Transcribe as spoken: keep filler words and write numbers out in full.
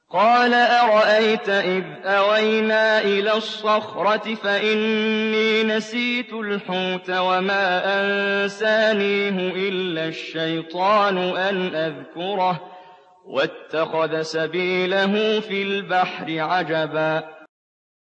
قَالَ أَرَأَيْتَ إِذْ أَوَيْنَا إِلَى الصَّخْرَةِ فَإِنِّي نَسِيتُ الْحُوتَ وَمَا أَنسَانِيهُ إِلَّا الشَّيْطَانُ أَنْ أَذْكُرَهُ وَاتَّخَذَ سَبِيلَهُ فِي الْبَحْرِ عَجَبًا